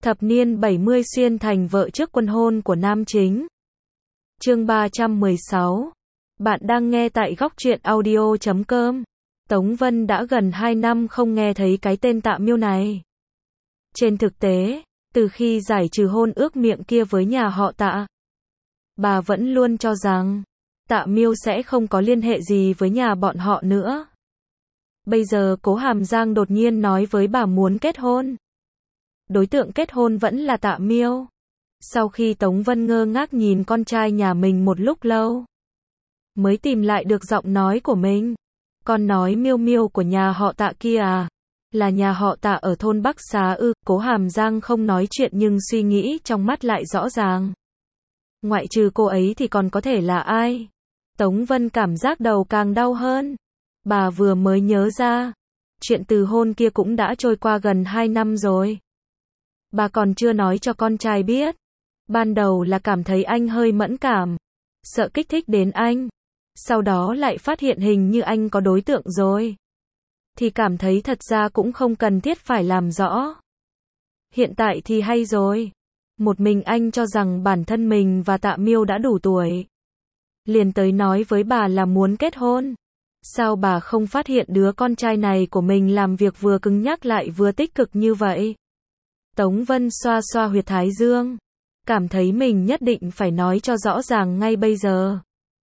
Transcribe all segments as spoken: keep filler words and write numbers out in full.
Thập niên bảy mươi xuyên thành vợ trước quân hôn của nam chính. Chương ba trăm mười sáu. Bạn đang nghe tại góc truyện audio chấm com. Tống Vân đã gần hai năm không nghe thấy cái tên Tạ Miêu này. Trên thực tế, từ khi giải trừ hôn ước miệng kia với nhà họ Tạ, bà vẫn luôn cho rằng Tạ Miêu sẽ không có liên hệ gì với nhà bọn họ nữa. Bây giờ Cố Hàm Giang đột nhiên nói với bà muốn kết hôn. Đối tượng kết hôn vẫn là Tạ Miêu. Sau khi Tống Vân ngơ ngác nhìn con trai nhà mình một lúc lâu, mới tìm lại được giọng nói của mình. Con nói Miêu Miêu của nhà họ Tạ kia à? Là nhà họ Tạ ở thôn Bắc Xá ư? Cố Hàm Giang không nói chuyện nhưng suy nghĩ trong mắt lại rõ ràng. Ngoại trừ cô ấy thì còn có thể là ai? Tống Vân cảm giác đầu càng đau hơn. Bà vừa mới nhớ ra, chuyện từ hôn kia cũng đã trôi qua gần hai năm rồi. Bà còn chưa nói cho con trai biết. Ban đầu là cảm thấy anh hơi mẫn cảm, sợ kích thích đến anh. Sau đó lại phát hiện hình như anh có đối tượng rồi, thì cảm thấy thật ra cũng không cần thiết phải làm rõ. Hiện tại thì hay rồi. Một mình anh cho rằng bản thân mình và Tạ Miêu đã đủ tuổi, liền tới nói với bà là muốn kết hôn. Sao bà không phát hiện đứa con trai này của mình làm việc vừa cứng nhắc lại vừa tích cực như vậy? Tống Vân xoa xoa huyệt thái dương, cảm thấy mình nhất định phải nói cho rõ ràng ngay bây giờ.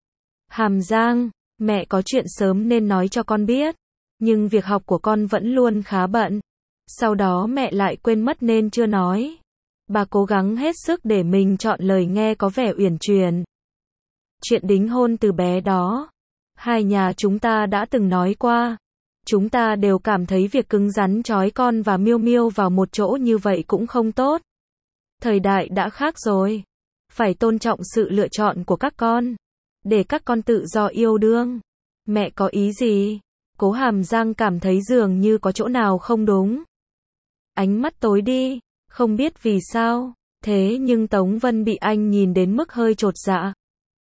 Hàm Giang, mẹ có chuyện sớm nên nói cho con biết, nhưng việc học của con vẫn luôn khá bận. Sau đó mẹ lại quên mất nên chưa nói. Bà cố gắng hết sức để mình chọn lời nghe có vẻ uyển chuyển. Chuyện đính hôn từ bé đó, hai nhà chúng ta đã từng nói qua. Chúng ta đều cảm thấy việc cứng rắn trói con và Miêu Miêu vào một chỗ như vậy cũng không tốt. Thời đại đã khác rồi, phải tôn trọng sự lựa chọn của các con, để các con tự do yêu đương. Mẹ có ý gì? Cố Hàm Giang cảm thấy dường như có chỗ nào không đúng. Ánh mắt tối đi, không biết vì sao, thế nhưng Tống Vân bị anh nhìn đến mức hơi chột dạ.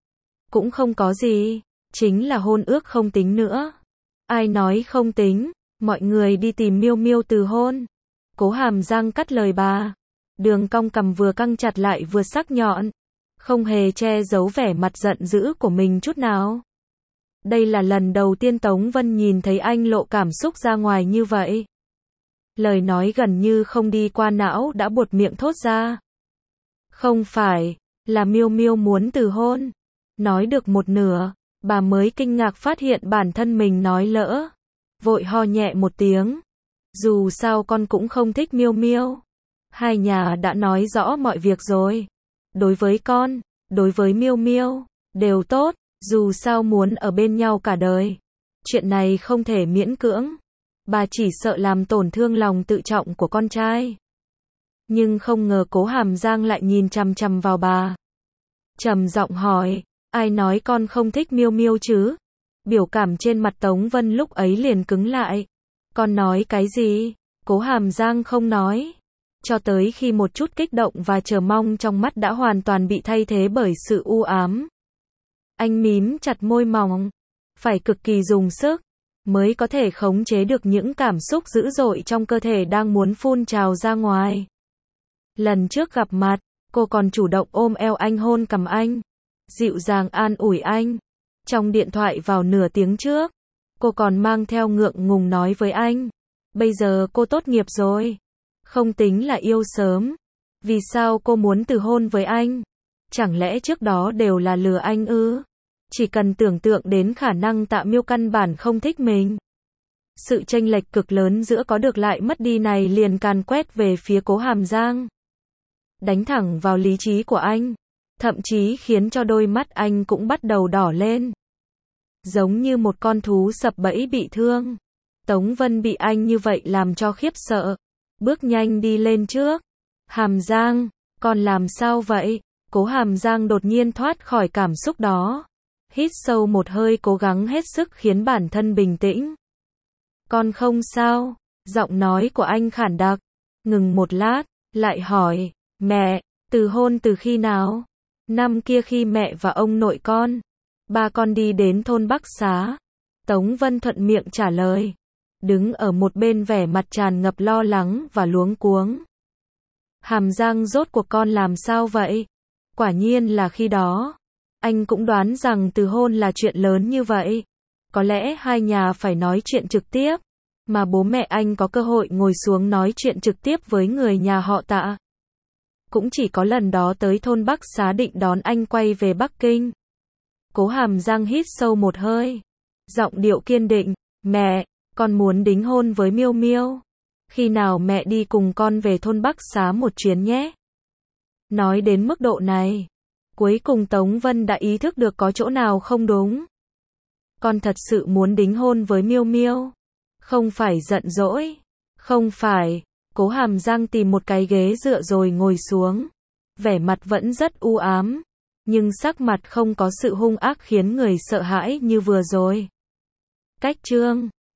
Cũng không có gì, chính là hôn ước không tính nữa. Ai nói không tính, mọi người đi tìm Miêu Miêu từ hôn. Cố Hàm Giang cắt lời bà. Đường cong cằm vừa căng chặt lại vừa sắc nhọn, không hề che giấu vẻ mặt giận dữ của mình chút nào. Đây là lần đầu tiên Tống Vân nhìn thấy anh lộ cảm xúc ra ngoài như vậy. Lời nói gần như không đi qua não đã buột miệng thốt ra. Không phải, là Miêu Miêu muốn từ hôn. Nói được một nửa, bà mới kinh ngạc phát hiện bản thân mình nói lỡ. Vội ho nhẹ một tiếng. Dù sao con cũng không thích Miêu Miêu. Hai nhà đã nói rõ mọi việc rồi. Đối với con, đối với Miêu Miêu, đều tốt. Dù sao muốn ở bên nhau cả đời. Chuyện này không thể miễn cưỡng. Bà chỉ sợ làm tổn thương lòng tự trọng của con trai. Nhưng không ngờ Cố Hàm Giang lại nhìn chằm chằm vào bà. Trầm giọng hỏi, ai nói con không thích Miêu Miêu chứ? Biểu cảm trên mặt Tống Vân lúc ấy liền cứng lại. Con nói cái gì? Cố Hàm Giang không nói. Cho tới khi một chút kích động và chờ mong trong mắt đã hoàn toàn bị thay thế bởi sự u ám. Anh mím chặt môi mỏng, phải cực kỳ dùng sức, mới có thể khống chế được những cảm xúc dữ dội trong cơ thể đang muốn phun trào ra ngoài. Lần trước gặp mặt, cô còn chủ động ôm eo anh hôn cằm anh, dịu dàng an ủi anh. Trong điện thoại vào nửa tiếng trước, cô còn mang theo ngượng ngùng nói với anh, bây giờ cô tốt nghiệp rồi, không tính là yêu sớm. Vì sao cô muốn từ hôn với anh? Chẳng lẽ trước đó đều là lừa anh ư? Chỉ cần tưởng tượng đến khả năng Tạ Miêu căn bản không thích mình. Sự chênh lệch cực lớn giữa có được lại mất đi này liền càn quét về phía Cố Hàm Giang. Đánh thẳng vào lý trí của anh. Thậm chí khiến cho đôi mắt anh cũng bắt đầu đỏ lên. Giống như một con thú sập bẫy bị thương. Tống Vân bị anh như vậy làm cho khiếp sợ. Bước nhanh đi lên trước. Hàm Giang, con làm sao vậy? Cố Hàm Giang đột nhiên thoát khỏi cảm xúc đó. Hít sâu một hơi cố gắng hết sức khiến bản thân bình tĩnh. Con không sao. Giọng nói của anh khản đặc. Ngừng một lát, lại hỏi, mẹ, từ hôn từ khi nào? Năm kia khi mẹ và ông nội con, ba con đi đến thôn Bắc Xá. Tống Vân thuận miệng trả lời. Đứng ở một bên vẻ mặt tràn ngập lo lắng và luống cuống. Hàm Giang rốt cuộc con làm sao vậy? Quả nhiên là khi đó. Anh cũng đoán rằng từ hôn là chuyện lớn như vậy. Có lẽ hai nhà phải nói chuyện trực tiếp. Mà bố mẹ anh có cơ hội ngồi xuống nói chuyện trực tiếp với người nhà họ Tạ. Cũng chỉ có lần đó tới thôn Bắc Xá định đón anh quay về Bắc Kinh. Cố Hàm Giang hít sâu một hơi. Giọng điệu kiên định. Mẹ, con muốn đính hôn với Miêu Miêu. Khi nào mẹ đi cùng con về thôn Bắc Xá một chuyến nhé. Nói đến mức độ này. Cuối cùng Tống Vân đã ý thức được có chỗ nào không đúng. Con thật sự muốn đính hôn với Miêu Miêu. Không phải giận dỗi. Không phải. Cố Hàm Giang tìm một cái ghế dựa rồi ngồi xuống. Vẻ mặt vẫn rất u ám. Nhưng sắc mặt không có sự hung ác khiến người sợ hãi như vừa rồi. Cách chương